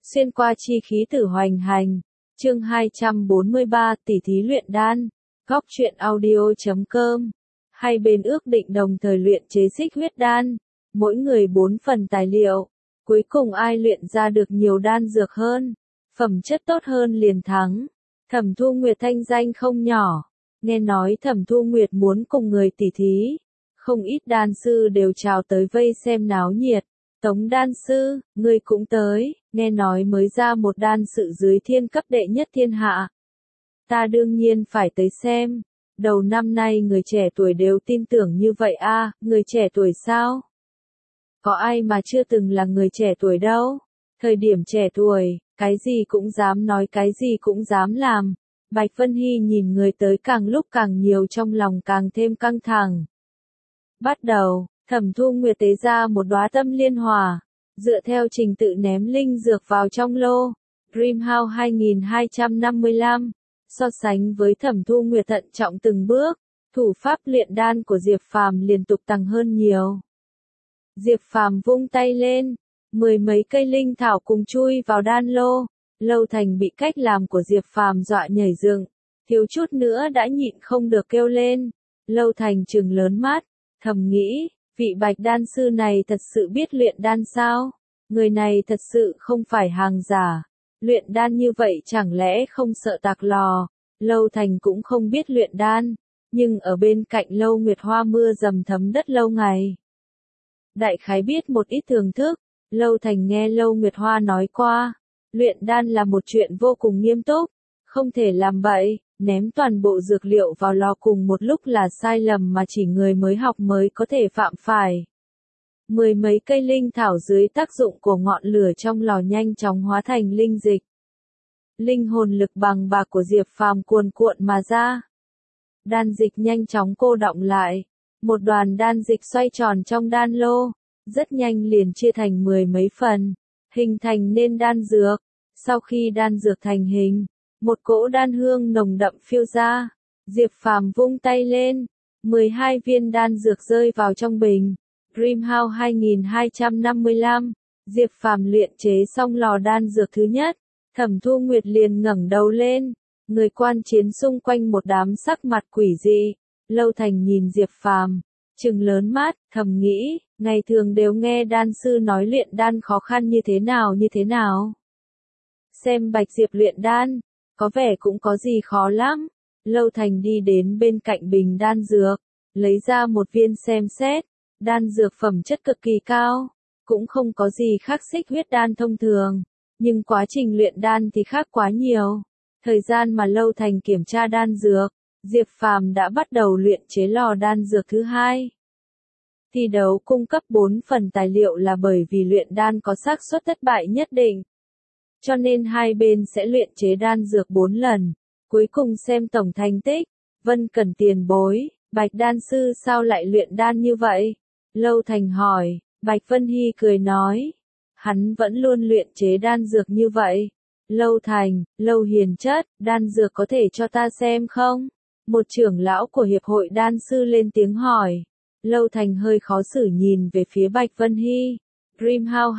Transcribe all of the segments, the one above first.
Xuyên qua chi khí tử hoành hành. Chương 243 tỷ thí luyện đan. Góc truyện audio.com. Hai bên ước định đồng thời luyện chế xích huyết đan, mỗi người 4 phần tài liệu. Cuối cùng ai luyện ra được nhiều đan dược hơn, phẩm chất tốt hơn liền thắng. Thẩm Thu Nguyệt thanh danh không nhỏ, nghe nói Thẩm Thu Nguyệt muốn cùng người tỷ thí, không ít đan sư đều trào tới vây xem náo nhiệt. Tống đan sư, ngươi cũng tới, nghe nói mới ra một đan sự dưới thiên cấp đệ nhất thiên hạ. Ta đương nhiên phải tới xem. Đầu năm nay người trẻ tuổi đều tin tưởng như vậy a, người trẻ tuổi sao? Có ai mà chưa từng là người trẻ tuổi đâu. Thời điểm trẻ tuổi, cái gì cũng dám nói, cái gì cũng dám làm. Bạch Vân Hy nhìn người tới càng lúc càng nhiều, trong lòng càng thêm căng thẳng. Bắt đầu, Thẩm Thu Nguyệt tế ra một đóa tâm liên hỏa, dựa theo trình tự ném linh dược vào trong lô. Dreamhouse 2255. So sánh với Thẩm Thu Nguyệt thận trọng từng bước, thủ pháp luyện đan của Diệp Phàm liên tục tăng hơn nhiều. Diệp Phàm vung tay lên, 10 mấy cây linh thảo cùng chui vào đan lô. Lâu Thành bị cách làm của Diệp Phàm dọa nhảy dựng, thiếu chút nữa đã nhịn không được kêu lên. Lâu Thành trừng lớn mắt, thầm nghĩ, vị Bạch đan sư này thật sự biết luyện đan sao? Người này thật sự không phải hàng giả. Luyện đan như vậy chẳng lẽ không sợ tạc lò? Lâu Thành cũng không biết luyện đan, nhưng ở bên cạnh Lâu Nguyệt Hoa mưa dầm thấm đất lâu ngày. Đại khái biết một ít thưởng thức, Lâu Thành nghe Lâu Nguyệt Hoa nói qua, luyện đan là một chuyện vô cùng nghiêm túc, không thể làm bậy, ném toàn bộ dược liệu vào lò cùng một lúc là sai lầm mà chỉ người mới học mới có thể phạm phải. 10 mấy cây linh thảo dưới tác dụng của ngọn lửa trong lò nhanh chóng hóa thành linh dịch. Linh hồn lực bằng bạc của Diệp Phàm cuồn cuộn mà ra. Đan dịch nhanh chóng cô đọng lại. Một đoàn đan dịch xoay tròn trong đan lô, rất nhanh liền chia thành 10 mấy phần, hình thành nên đan dược. Sau khi đan dược thành hình, một cỗ đan hương nồng đậm phiêu ra. Diệp Phàm vung tay lên, 12 viên đan dược rơi vào trong bình. Dreamhouse 2255. Diệp Phàm luyện chế xong lò đan dược thứ nhất. Thẩm Thu Nguyệt liền ngẩng đầu lên, người quan chiến xung quanh một đám sắc mặt quỷ dị. Lâu Thành nhìn Diệp Phàm, trừng lớn mắt, thầm nghĩ, ngày thường đều nghe đan sư nói luyện đan khó khăn như thế nào. Xem Bạch Diệp luyện đan, có vẻ cũng có gì khó lắm. Lâu Thành đi đến bên cạnh bình đan dược, lấy ra một viên xem xét, đan dược phẩm chất cực kỳ cao, cũng không có gì khác xích huyết đan thông thường. Nhưng quá trình luyện đan thì khác quá nhiều. Thời gian mà Lâu Thành kiểm tra đan dược, Diệp Phàm đã bắt đầu luyện chế lò đan dược thứ hai. Thi đấu cung cấp 4 phần tài liệu là bởi vì luyện đan có xác suất thất bại nhất định. Cho nên hai bên sẽ luyện chế đan dược 4 lần. Cuối cùng xem tổng thành tích. Vân Cẩn tiền bối, Bạch đan sư sao lại luyện đan như vậy? Lâu Thành hỏi. Bạch Vân Hy cười nói. Hắn vẫn luôn luyện chế đan dược như vậy. Lâu Thành, Lâu hiền chất, đan dược có thể cho ta xem không? Một trưởng lão của hiệp hội đan sư lên tiếng hỏi. Lâu Thành hơi khó xử nhìn về phía Bạch Vân Hy. Dreamhouse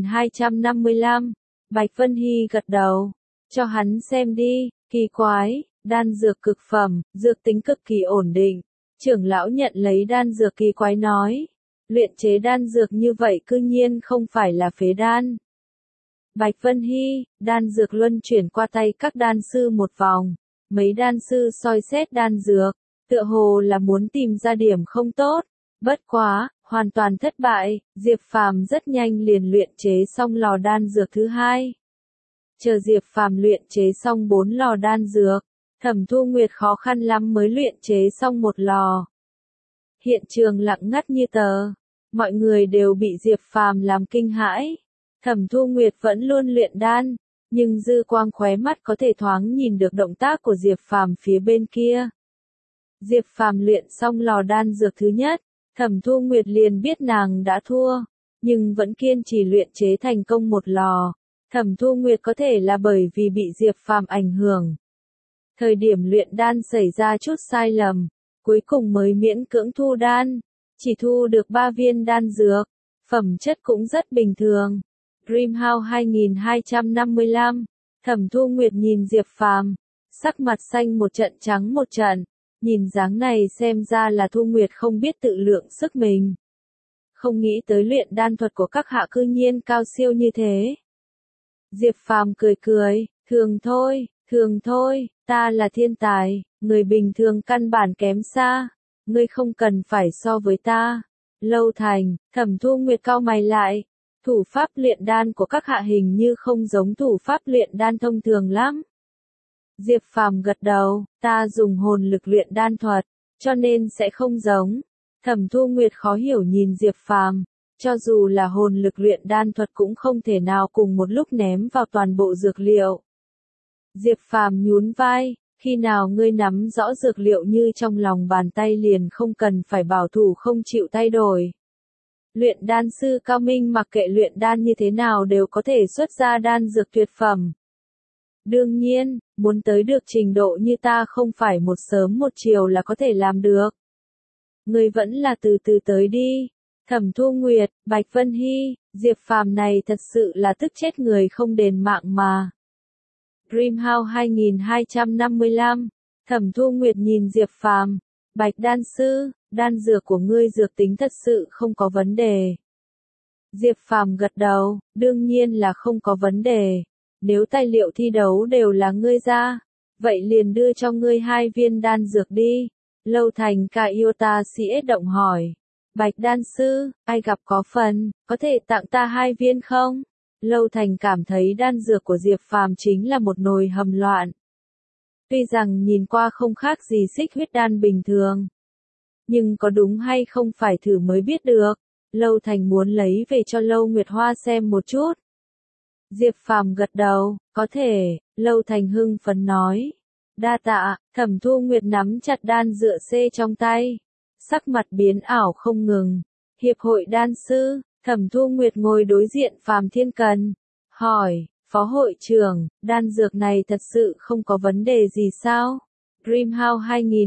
2255. Bạch Vân Hy gật đầu. Cho hắn xem đi, kỳ quái, đan dược cực phẩm, dược tính cực kỳ ổn định. Trưởng lão nhận lấy đan dược kỳ quái nói. Luyện chế đan dược như vậy cư nhiên không phải là phế đan. Bạch Vân Hy, đan dược luân chuyển qua tay các đan sư một vòng. Mấy đan sư soi xét đan dược, tựa hồ là muốn tìm ra điểm không tốt. Bất quá, hoàn toàn thất bại, Diệp Phàm rất nhanh liền luyện chế xong lò đan dược thứ hai. Chờ Diệp Phàm luyện chế xong 4 lò đan dược, Thẩm Thu Nguyệt khó khăn lắm mới luyện chế xong một lò. Hiện trường lặng ngắt như tờ. Mọi người đều bị Diệp Phàm làm kinh hãi. Thẩm Thu Nguyệt vẫn luôn luyện đan, nhưng dư quang khóe mắt có thể thoáng nhìn được động tác của Diệp Phàm phía bên kia. Diệp Phàm luyện xong lò đan dược thứ nhất, Thẩm Thu Nguyệt liền biết nàng đã thua, nhưng vẫn kiên trì luyện chế thành công một lò. Thẩm Thu Nguyệt có thể là bởi vì bị Diệp Phàm ảnh hưởng. Thời điểm luyện đan xảy ra chút sai lầm, cuối cùng mới miễn cưỡng thu đan. Chỉ thu được 3 viên đan dược, phẩm chất cũng rất bình thường. Dreamhouse 2255. Thẩm Thu Nguyệt nhìn Diệp Phàm, sắc mặt xanh một trận trắng một trận, nhìn dáng này xem ra là Thu Nguyệt không biết tự lượng sức mình. Không nghĩ tới luyện đan thuật của các hạ cư nhiên cao siêu như thế. Diệp Phàm cười cười, thường thôi, ta là thiên tài, người bình thường căn bản kém xa, ngươi không cần phải so với ta. Lâu Thành, Thẩm Thu Nguyệt cau mày lại, thủ pháp luyện đan của các hạ hình như không giống thủ pháp luyện đan thông thường lắm. Diệp Phàm gật đầu, ta dùng hồn lực luyện đan thuật, cho nên sẽ không giống. Thẩm Thu Nguyệt khó hiểu nhìn Diệp Phàm, cho dù là hồn lực luyện đan thuật cũng không thể nào cùng một lúc ném vào toàn bộ dược liệu. Diệp Phàm nhún vai, khi nào ngươi nắm rõ dược liệu như trong lòng bàn tay liền không cần phải bảo thủ không chịu thay đổi. Luyện đan sư cao minh mặc kệ luyện đan như thế nào đều có thể xuất ra đan dược tuyệt phẩm. Đương nhiên, muốn tới được trình độ như ta không phải một sớm một chiều là có thể làm được. Ngươi vẫn là từ từ tới đi. Thẩm Thu Nguyệt, Bạch Vân Hy, Diệp Phàm này thật sự là tức chết người không đền mạng mà. Dreamhouse 2255. Thẩm Thu Nguyệt nhìn Diệp Phàm, Bạch đan sư, đan dược của ngươi dược tính thật sự không có vấn đề. Diệp Phàm gật đầu, đương nhiên là không có vấn đề. Nếu tài liệu thi đấu đều là ngươi ra, vậy liền đưa cho ngươi 2 viên đan dược đi. Lâu Thành Kaiota sĩ động hỏi, Bạch đan sư, ai gặp có phần, có thể tặng ta 2 viên không? Lâu Thành cảm thấy đan dược của Diệp Phàm chính là một nồi hầm loạn. Tuy rằng nhìn qua không khác gì xích huyết đan bình thường, nhưng có đúng hay không phải thử mới biết được. Lâu Thành muốn lấy về cho Lâu Nguyệt Hoa xem một chút. Diệp Phàm gật đầu, có thể. Lâu Thành hưng phấn nói, đa tạ. Thẩm Thu Nguyệt nắm chặt đan dựa C trong tay, sắc mặt biến ảo không ngừng. Hiệp hội đan sư. Thẩm Thu Nguyệt ngồi đối diện Phàm Thiên Cần, hỏi, phó hội trưởng, đan dược này thật sự không có vấn đề gì sao? Dreamhouse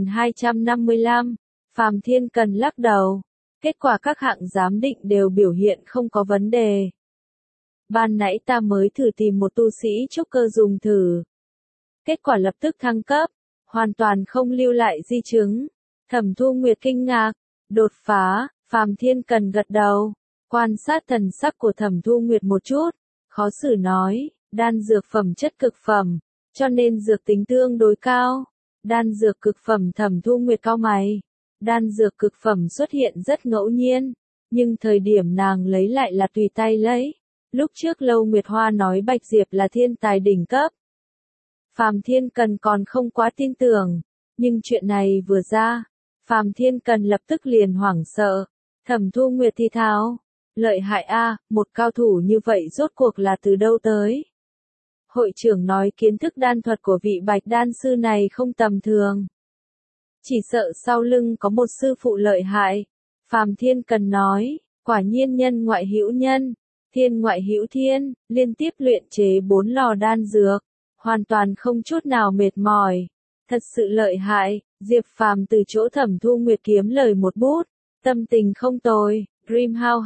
2255. Phàm Thiên Cần lắc đầu, kết quả các hạng giám định đều biểu hiện không có vấn đề. Ban nãy ta mới thử tìm một tu sĩ trúc cơ dùng thử. Kết quả lập tức thăng cấp, hoàn toàn không lưu lại di chứng. Thẩm Thu Nguyệt kinh ngạc, đột phá. Phàm Thiên Cần gật đầu, quan sát thần sắc của Thẩm Thu Nguyệt một chút, khó xử nói, đan dược phẩm chất cực phẩm, cho nên dược tính tương đối cao. Đan dược cực phẩm. Thẩm Thu Nguyệt cau mày, đan dược cực phẩm xuất hiện rất ngẫu nhiên, nhưng thời điểm nàng lấy lại là tùy tay lấy. Lúc trước Lâu Nguyệt Hoa nói Bạch Diệp là thiên tài đỉnh cấp, Phàm Thiên Cần còn không quá tin tưởng, nhưng chuyện này vừa ra, Phàm Thiên Cần lập tức liền hoảng sợ. Thẩm Thu Nguyệt thì thào, lợi hại a, một cao thủ như vậy rốt cuộc là từ đâu tới? Hội trưởng nói kiến thức đan thuật của vị Bạch đan sư này không tầm thường. Chỉ sợ sau lưng có một sư phụ lợi hại. Phàm Thiên Cần nói, quả nhiên nhân ngoại hữu nhân, thiên ngoại hữu thiên, liên tiếp luyện chế 4 lò đan dược, hoàn toàn không chút nào mệt mỏi. Thật sự lợi hại. Diệp Phàm từ chỗ Thẩm Thu Nguyệt kiếm lời một bút, tâm tình không tồi. Dreamhouse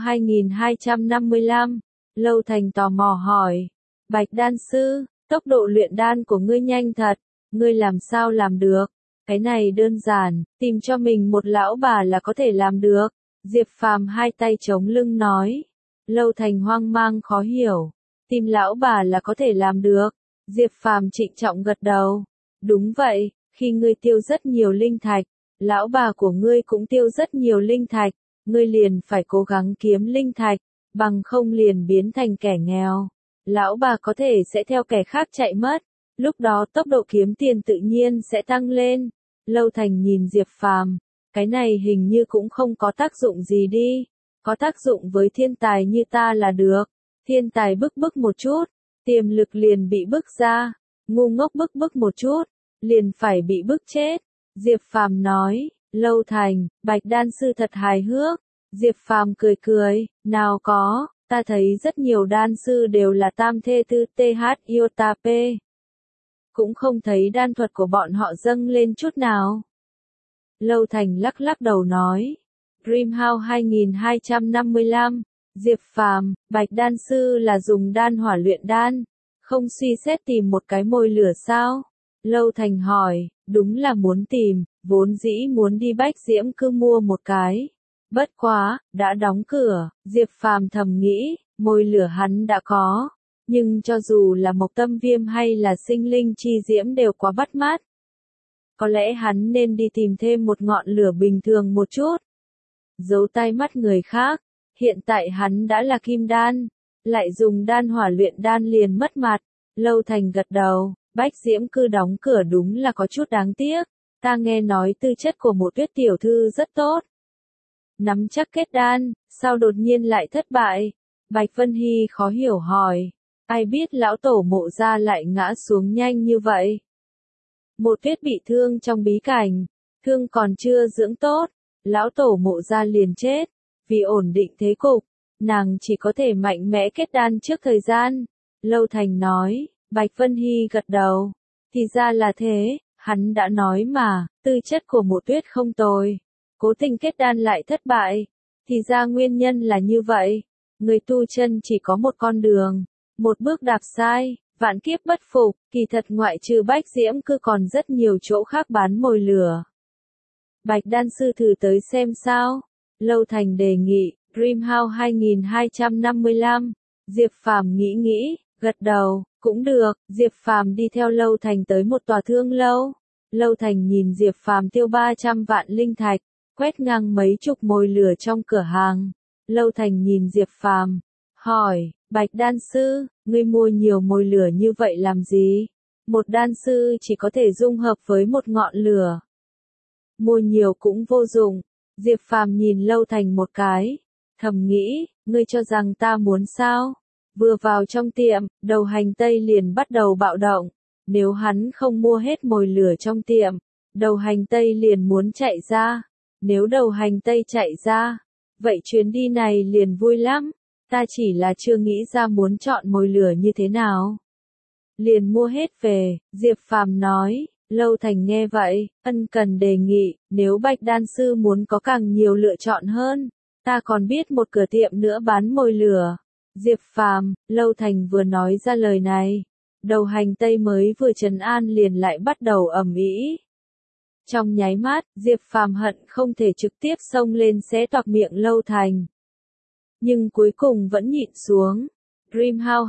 2255. Lâu Thành tò mò hỏi, Bạch đan sư, tốc độ luyện đan của ngươi nhanh thật, ngươi làm sao làm được? Cái này đơn giản, tìm cho mình một lão bà là có thể làm được. Diệp Phàm hai tay chống lưng nói. Lâu Thành hoang mang khó hiểu, tìm lão bà là có thể làm được. Diệp Phàm trịnh trọng gật đầu, đúng vậy, khi ngươi tiêu rất nhiều linh thạch, lão bà của ngươi cũng tiêu rất nhiều linh thạch, ngươi liền phải cố gắng kiếm linh thạch, bằng không liền biến thành kẻ nghèo. Lão bà có thể sẽ theo kẻ khác chạy mất, lúc đó tốc độ kiếm tiền tự nhiên sẽ tăng lên. Lâu Thành nhìn Diệp Phàm, cái này hình như cũng không có tác dụng gì đi, có tác dụng với thiên tài như ta là được. Thiên tài bức một chút, tiềm lực liền bị bức ra, ngu ngốc bức một chút, liền phải bị bức chết. Diệp Phàm nói, Lâu Thành, Bạch đan sư thật hài hước. Diệp Phàm cười cười, nào có, ta thấy rất nhiều đan sư đều là tam thê tư TH Iota P. Cũng không thấy đan thuật của bọn họ dâng lên chút nào. Lâu Thành lắc lắc đầu nói, Dreamhouse 2255, Diệp Phàm, Bạch đan sư là dùng đan hỏa luyện đan, không suy xét tìm một cái mồi lửa sao? Lâu Thành hỏi, đúng là muốn tìm, vốn dĩ muốn đi Bách Diễm Cư mua một cái. Bất quá, đã đóng cửa, Diệp Phàm thầm nghĩ, mồi lửa hắn đã có. Nhưng cho dù là Mộc Tâm Viêm hay là Sinh Linh Chi Diễm đều quá bắt mắt. Có lẽ hắn nên đi tìm thêm một ngọn lửa bình thường một chút. Giấu tai mắt người khác, hiện tại hắn đã là kim đan, lại dùng đan hỏa luyện đan liền mất mặt. Lâu Thành gật đầu, Bách Diễm Cư đóng cửa đúng là có chút đáng tiếc, ta nghe nói tư chất của Mộ Tuyết tiểu thư rất tốt. Nắm chắc kết đan, sao đột nhiên lại thất bại? Bạch Vân Hy khó hiểu hỏi, ai biết lão tổ Mộ gia lại ngã xuống nhanh như vậy? Mộ Tuyết bị thương trong bí cảnh, thương còn chưa dưỡng tốt, lão tổ Mộ gia liền chết, vì ổn định thế cục, nàng chỉ có thể mạnh mẽ kết đan trước thời gian. Lâu Thành nói, Bạch Vân Hy gật đầu, thì ra là thế, hắn đã nói mà, tư chất của Mộ Tuyết không tồi, cố tình kết đan lại thất bại, thì ra nguyên nhân là như vậy, người tu chân chỉ có một con đường, một bước đạp sai, vạn kiếp bất phục, kỳ thật ngoại trừ Bách Diễm Cư còn rất nhiều chỗ khác bán mồi lửa. Bạch đan sư thử tới xem sao? Lâu Thành đề nghị, Dreamhouse 2255, Diệp Phàm nghĩ, gật đầu, cũng được, Diệp Phàm đi theo Lâu Thành tới một tòa thương lâu. Lâu Thành nhìn Diệp Phàm tiêu 300 vạn linh thạch, quét ngang mấy chục mồi lửa trong cửa hàng. Lâu Thành nhìn Diệp Phàm, hỏi, Bạch đan sư, ngươi mua nhiều mồi lửa như vậy làm gì? Một đan sư chỉ có thể dung hợp với một ngọn lửa. Mua nhiều cũng vô dụng. Diệp Phàm nhìn Lâu Thành một cái, thầm nghĩ, ngươi cho rằng ta muốn sao? Vừa vào trong tiệm, đầu hành tây liền bắt đầu bạo động. Nếu hắn không mua hết mồi lửa trong tiệm, đầu hành tây liền muốn chạy ra. Nếu đầu hành tây chạy ra, vậy chuyến đi này liền vui lắm. Ta chỉ là chưa nghĩ ra muốn chọn mồi lửa như thế nào. Liền mua hết về, Diệp Phàm nói. Lâu Thành nghe vậy, ân cần đề nghị, nếu Bạch đan sư muốn có càng nhiều lựa chọn hơn, ta còn biết một cửa tiệm nữa bán mồi lửa. Diệp Phàm, Lâu Thành vừa nói ra lời này, đầu hành tây mới vừa trấn an liền lại bắt đầu ầm ĩ. Trong nháy mắt, Diệp Phàm hận không thể trực tiếp xông lên xé toạc miệng Lâu Thành. Nhưng cuối cùng vẫn nhịn xuống. Dreamhouse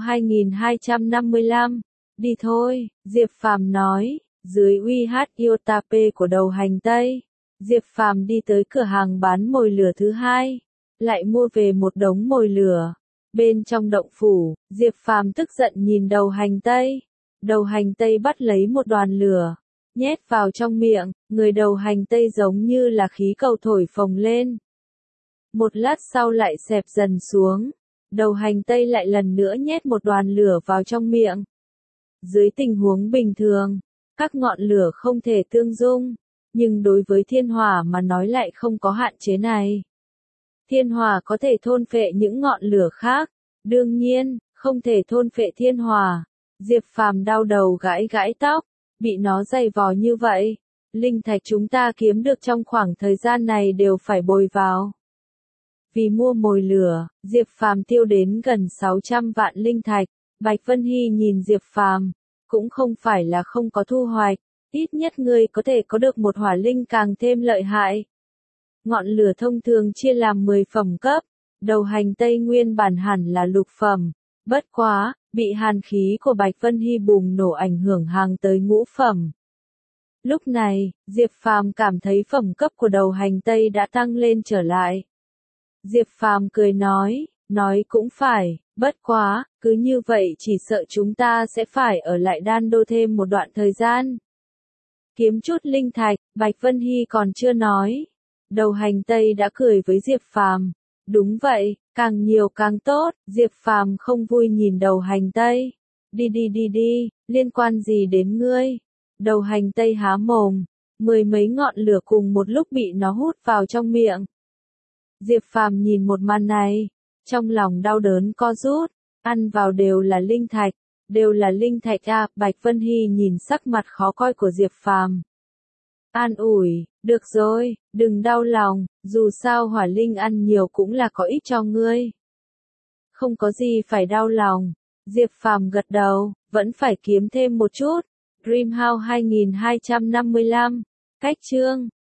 2255, đi thôi, Diệp Phàm nói. Dưới uy hát Yotape của đầu hành tây, Diệp Phàm đi tới cửa hàng bán mồi lửa thứ hai, lại mua về một đống mồi lửa. Bên trong động phủ, Diệp Phàm tức giận nhìn đầu hành tây. Đầu hành tây bắt lấy một đoàn lửa, nhét vào trong miệng, người đầu hành tây giống như là khí cầu thổi phồng lên. Một lát sau lại xẹp dần xuống, đầu hành tây lại lần nữa nhét một đoàn lửa vào trong miệng. Dưới tình huống bình thường, các ngọn lửa không thể tương dung, nhưng đối với thiên hỏa mà nói lại không có hạn chế này. Thiên hỏa có thể thôn phệ những ngọn lửa khác, đương nhiên, không thể thôn phệ thiên hỏa. Diệp Phàm đau đầu gãi gãi tóc, bị nó dày vò như vậy. Linh thạch chúng ta kiếm được trong khoảng thời gian này đều phải bồi vào. Vì mua mồi lửa, Diệp Phàm tiêu đến gần 600 vạn linh thạch. Bạch Vân Hy nhìn Diệp Phàm, cũng không phải là không có thu hoạch, ít nhất ngươi có thể có được một hỏa linh càng thêm lợi hại. Ngọn lửa thông thường chia làm 10 phẩm cấp, đầu hành tây nguyên bản hẳn là lục phẩm, bất quá, bị hàn khí của Bạch Vân Hy bùng nổ ảnh hưởng hàng tới ngũ phẩm. Lúc này, Diệp Phàm cảm thấy phẩm cấp của đầu hành tây đã tăng lên trở lại. Diệp Phàm cười nói cũng phải, bất quá, cứ như vậy chỉ sợ chúng ta sẽ phải ở lại đan đô thêm một đoạn thời gian. Kiếm chút linh thạch, Bạch Vân Hy còn chưa nói. Đầu hành tây đã cười với Diệp Phàm. Đúng vậy, càng nhiều càng tốt, Diệp Phàm không vui nhìn đầu hành tây. Đi, liên quan gì đến ngươi? Đầu hành tây há mồm, 10 mấy ngọn lửa cùng một lúc bị nó hút vào trong miệng. Diệp Phàm nhìn một màn này, trong lòng đau đớn co rút, ăn vào đều là linh thạch à, Bạch Vân Hy nhìn sắc mặt khó coi của Diệp Phàm. An ủi, được rồi, đừng đau lòng, dù sao hỏa linh ăn nhiều cũng là có ích cho ngươi. Không có gì phải đau lòng. Diệp Phàm gật đầu, vẫn phải kiếm thêm một chút. Dreamhouse 2255. Cách chương